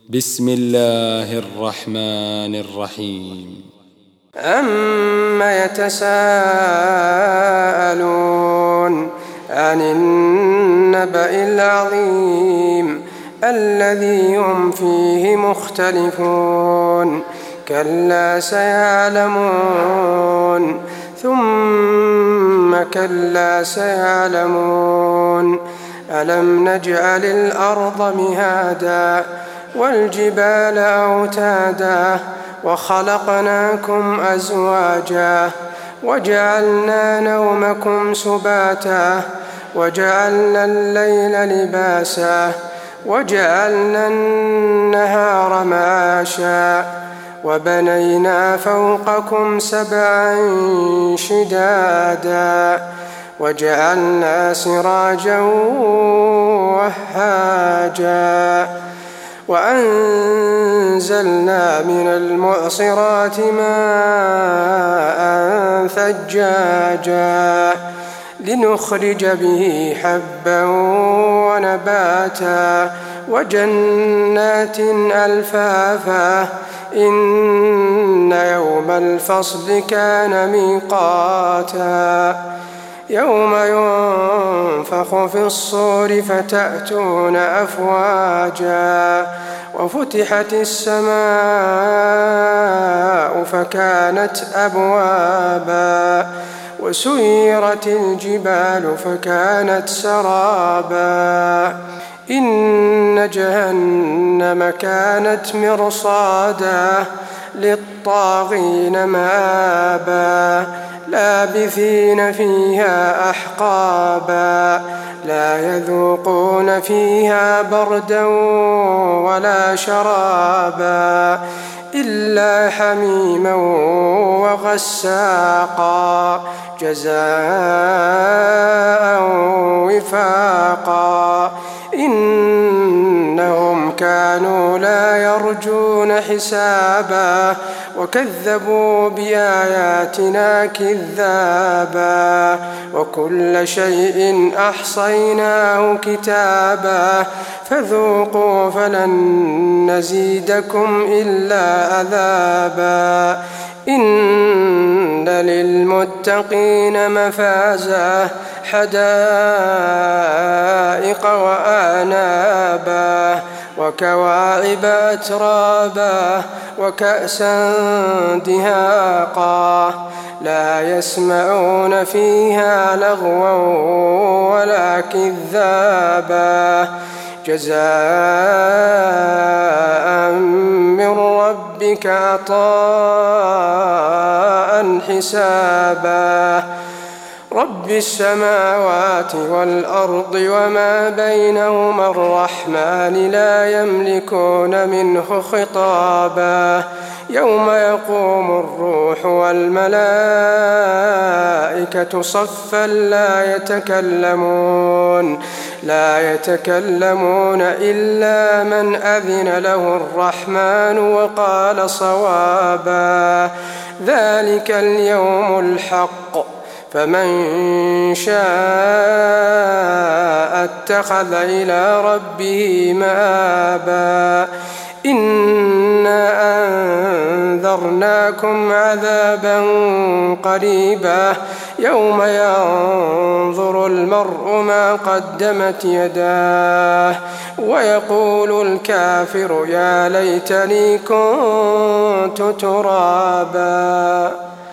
بسم الله الرحمن الرحيم. عما يتساءلون عن النبأ العظيم الذي هم فيه مختلفون كلا سيعلمون ثم كلا سيعلمون ألم نجعل الأرض مهادا والجبال أوتادا وخلقناكم أزواجا وجعلنا نومكم سباتا وجعلنا الليل لباسا وجعلنا النهار معاشا وبنينا فوقكم سبعا شدادا وجعلنا سراجا وهاجا وأنزلنا من المعصرات ماء ثجاجا لنخرج به حبا ونباتا وجنات ألفافا إن يوم الفصل كان ميقاتا يوم ينفخ في الصور فتأتون أفواجا وفتحت السماء فكانت أبوابا وسيرت الجبال فكانت سرابا إن جهنم كانت مرصادا للطاغين مآبا لابثين فيها أحقابا لا يذوقون فيها بردا ولا شرابا إلا حميما وغساقا جزاء وفاقا إنهم كانوا لا يرجون حسابا وكذبوا بآياتنا كذابا وكل شيء أحصيناه كتابا فذوقوا فلن نزيدكم إلا عذابا إن للمتقين مفازا حدائق وأعنابا وكواعب أترابا وكأسا دهاقا لا يسمعون فيها لغوا ولا كذابا جزاء من ربك عطاء حسابا رب السماوات والأرض وما بينهما الرحمن لا يملكون منه خطابا يوم يقوم الروح والملائكة صفا لا يتكلمون إلا من أذن له الرحمن وقال صوابا ذلك اليوم الحق فمن شاء اتخذ إلى ربه مآبا إنا أنذرناكم عذابا قريبا يوم ينظر المرء ما قدمت يداه ويقول الكافر يا ليتني كنت ترابا.